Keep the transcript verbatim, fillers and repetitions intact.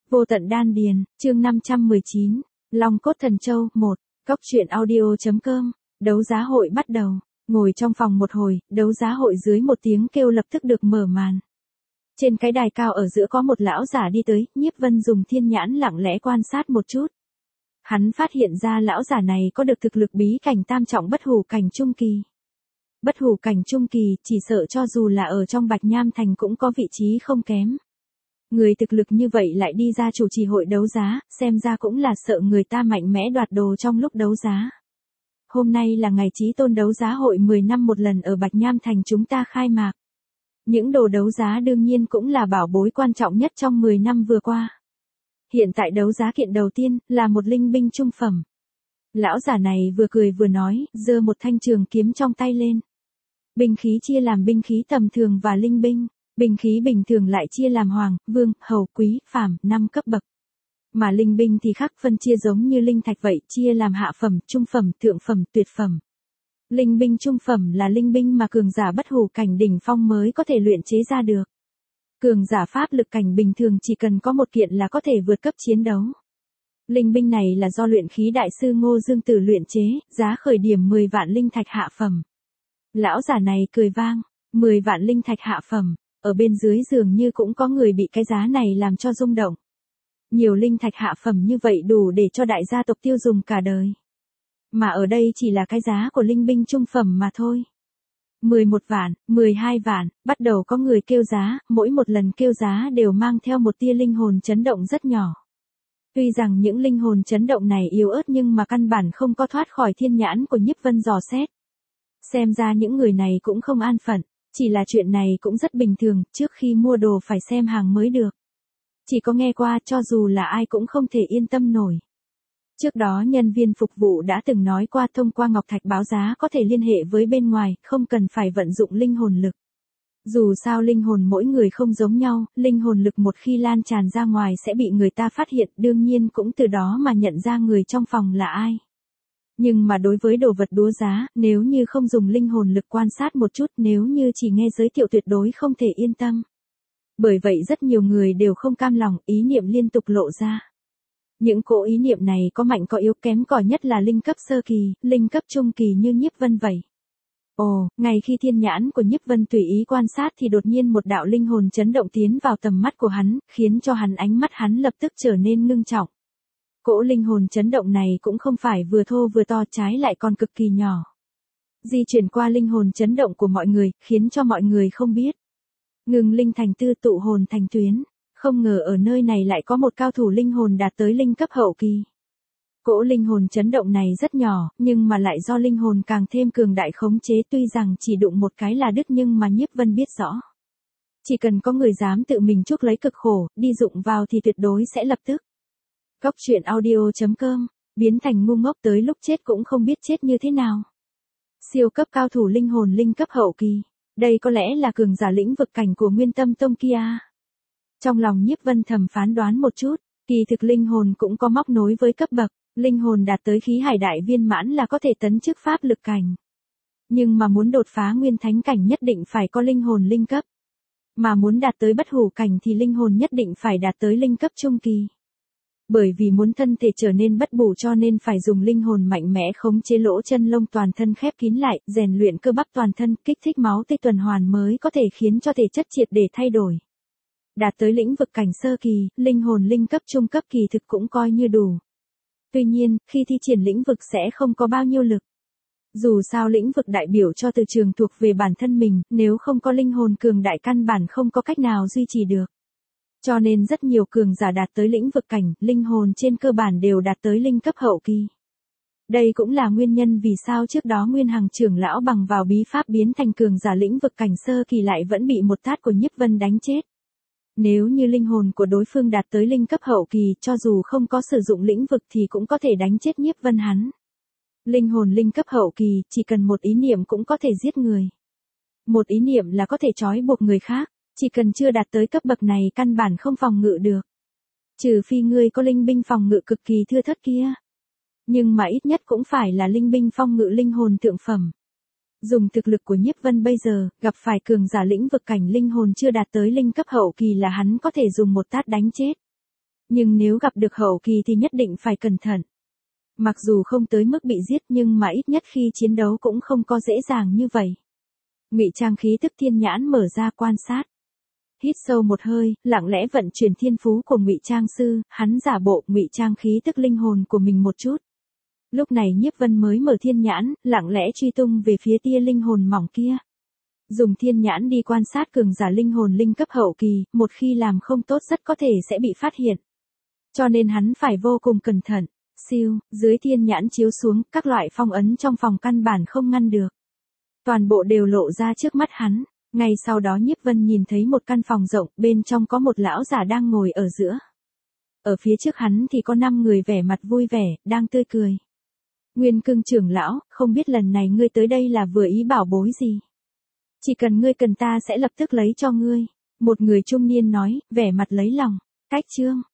Vô tận đan điền, chương năm trăm mười chín, Long cốt thần châu, một, Cóc truyện audio.com, đấu giá hội bắt đầu, ngồi trong phòng một hồi, đấu giá hội dưới một tiếng kêu lập tức được mở màn. Trên cái đài cao ở giữa có một lão giả đi tới, Nhiếp Vân dùng thiên nhãn lặng lẽ quan sát một chút. Hắn phát hiện ra lão giả này có được thực lực bí cảnh tam trọng bất hủ cảnh trung kỳ. Bất hủ cảnh trung kỳ, chỉ sợ cho dù là ở trong Bạch Nham Thành cũng có vị trí không kém. Người thực lực như vậy lại đi ra chủ trì hội đấu giá, xem ra cũng là sợ người ta mạnh mẽ đoạt đồ trong lúc đấu giá. Hôm nay là ngày chí tôn đấu giá hội mười năm một lần ở Bạch Nham Thành chúng ta khai mạc. Những đồ đấu giá đương nhiên cũng là bảo bối quan trọng nhất trong mười năm vừa qua. Hiện tại đấu giá kiện đầu tiên là một linh binh trung phẩm. Lão giả này vừa cười vừa nói, giơ một thanh trường kiếm trong tay lên. Binh khí chia làm binh khí tầm thường và linh binh. Binh khí bình thường lại chia làm hoàng, vương, hầu, quý, phàm, năm cấp bậc. Mà linh binh thì khác, phân chia giống như linh thạch vậy, chia làm hạ phẩm, trung phẩm, thượng phẩm, tuyệt phẩm. Linh binh trung phẩm là linh binh mà cường giả bất hủ cảnh đỉnh phong mới có thể luyện chế ra được. Cường giả pháp lực cảnh bình thường chỉ cần có một kiện là có thể vượt cấp chiến đấu. Linh binh này là do luyện khí đại sư Ngô Dương Tử luyện chế, giá khởi điểm mười vạn linh thạch hạ phẩm. Lão giả này cười vang, mười vạn linh thạch hạ phẩm. Ở bên dưới dường như cũng có người bị cái giá này làm cho rung động. Nhiều linh thạch hạ phẩm như vậy đủ để cho đại gia tộc tiêu dùng cả đời. Mà ở đây chỉ là cái giá của linh binh trung phẩm mà thôi. mười một vạn, mười hai vạn, bắt đầu có người kêu giá, mỗi một lần kêu giá đều mang theo một tia linh hồn chấn động rất nhỏ. Tuy rằng những linh hồn chấn động này yếu ớt nhưng mà căn bản không có thoát khỏi thiên nhãn của Nhiếp Vân dò xét. Xem ra những người này cũng không an phận. Chỉ là chuyện này cũng rất bình thường, trước khi mua đồ phải xem hàng mới được. Chỉ có nghe qua cho dù là ai cũng không thể yên tâm nổi. Trước đó nhân viên phục vụ đã từng nói qua thông qua ngọc thạch báo giá có thể liên hệ với bên ngoài, không cần phải vận dụng linh hồn lực. Dù sao linh hồn mỗi người không giống nhau, linh hồn lực một khi lan tràn ra ngoài sẽ bị người ta phát hiện, đương nhiên cũng từ đó mà nhận ra người trong phòng là ai. Nhưng mà đối với đồ vật đúa giá, nếu như không dùng linh hồn lực quan sát một chút, nếu như chỉ nghe giới thiệu tuyệt đối không thể yên tâm. Bởi vậy rất nhiều người đều không cam lòng, ý niệm liên tục lộ ra. Những cỗ ý niệm này có mạnh có yếu, kém cỏi nhất là linh cấp sơ kỳ, linh cấp trung kỳ như Nhiếp Vân vậy. Ồ, ngay khi thiên nhãn của Nhiếp Vân tùy ý quan sát thì đột nhiên một đạo linh hồn chấn động tiến vào tầm mắt của hắn, khiến cho hắn ánh mắt hắn lập tức trở nên ngưng trọng. Cỗ linh hồn chấn động này cũng không phải vừa thô vừa to, trái lại còn cực kỳ nhỏ. Di chuyển qua linh hồn chấn động của mọi người, khiến cho mọi người không biết. Ngừng linh thành tư, tụ hồn thành tuyến. Không ngờ ở nơi này lại có một cao thủ linh hồn đạt tới linh cấp hậu kỳ. Cỗ linh hồn chấn động này rất nhỏ, nhưng mà lại do linh hồn càng thêm cường đại khống chế, tuy rằng chỉ đụng một cái là đứt nhưng mà Nhiếp Vân biết rõ. Chỉ cần có người dám tự mình chuốc lấy cực khổ, đi dụng vào thì tuyệt đối sẽ lập tức. Cóc truyện audio.com, biến thành ngu ngốc tới lúc chết cũng không biết chết như thế nào. Siêu cấp cao thủ linh hồn linh cấp hậu kỳ, đây có lẽ là cường giả lĩnh vực cảnh của Nguyên Tâm Tông kia. Trong lòng Nhiếp Vân thầm phán đoán một chút, kỳ thực linh hồn cũng có móc nối với cấp bậc, linh hồn đạt tới khí hải đại viên mãn là có thể tấn chức pháp lực cảnh. Nhưng mà muốn đột phá nguyên thánh cảnh nhất định phải có linh hồn linh cấp. Mà muốn đạt tới bất hủ cảnh thì linh hồn nhất định phải đạt tới linh cấp trung kỳ. Bởi vì muốn thân thể trở nên bất bủ cho nên phải dùng linh hồn mạnh mẽ khống chế lỗ chân lông toàn thân khép kín lại, rèn luyện cơ bắp toàn thân, kích thích máu tươi tuần hoàn mới có thể khiến cho thể chất triệt để thay đổi. Đạt tới lĩnh vực cảnh sơ kỳ, linh hồn linh cấp trung cấp kỳ thực cũng coi như đủ. Tuy nhiên, khi thi triển lĩnh vực sẽ không có bao nhiêu lực. Dù sao lĩnh vực đại biểu cho từ trường thuộc về bản thân mình, nếu không có linh hồn cường đại căn bản không có cách nào duy trì được. Cho nên rất nhiều cường giả đạt tới lĩnh vực cảnh, linh hồn trên cơ bản đều đạt tới linh cấp hậu kỳ. Đây cũng là nguyên nhân vì sao trước đó Nguyên Hằng trưởng lão bằng vào bí pháp biến thành cường giả lĩnh vực cảnh sơ kỳ lại vẫn bị một tát của Nhiếp Vân đánh chết. Nếu như linh hồn của đối phương đạt tới linh cấp hậu kỳ, cho dù không có sử dụng lĩnh vực thì cũng có thể đánh chết Nhiếp Vân hắn. Linh hồn linh cấp hậu kỳ, chỉ cần một ý niệm cũng có thể giết người. Một ý niệm là có thể trói buộc người khác. Chỉ cần chưa đạt tới cấp bậc này căn bản không phòng ngự được. Trừ phi ngươi có linh binh phòng ngự cực kỳ thưa thớt kia. Nhưng mà ít nhất cũng phải là linh binh phòng ngự linh hồn thượng phẩm. Dùng thực lực của Nhiếp Vân bây giờ, gặp phải cường giả lĩnh vực cảnh linh hồn chưa đạt tới linh cấp hậu kỳ là hắn có thể dùng một tát đánh chết. Nhưng nếu gặp được hậu kỳ thì nhất định phải cẩn thận. Mặc dù không tới mức bị giết nhưng mà ít nhất khi chiến đấu cũng không có dễ dàng như vậy. Ngụy Trang khí tức thiên nhãn mở ra quan sát. Hít sâu một hơi, lặng lẽ vận chuyển thiên phú của Ngụy Trang sư, hắn giả bộ ngụy trang khí tức linh hồn của mình một chút. Lúc này Nhiếp Vân mới mở thiên nhãn, lặng lẽ truy tung về phía tia linh hồn mỏng kia. Dùng thiên nhãn đi quan sát cường giả linh hồn linh cấp hậu kỳ, một khi làm không tốt rất có thể sẽ bị phát hiện. Cho nên hắn phải vô cùng cẩn thận. Siêu, dưới thiên nhãn chiếu xuống, các loại phong ấn trong phòng căn bản không ngăn được. Toàn bộ đều lộ ra trước mắt hắn. Ngay sau đó Nhiếp Vân nhìn thấy một căn phòng rộng, bên trong có một lão giả đang ngồi ở giữa. Ở phía trước hắn thì có năm người vẻ mặt vui vẻ, đang tươi cười. Nguyên Cương trưởng lão, không biết lần này ngươi tới đây là vừa ý bảo bối gì? Chỉ cần ngươi cần ta sẽ lập tức lấy cho ngươi. Một người trung niên nói, vẻ mặt lấy lòng. Cách chương,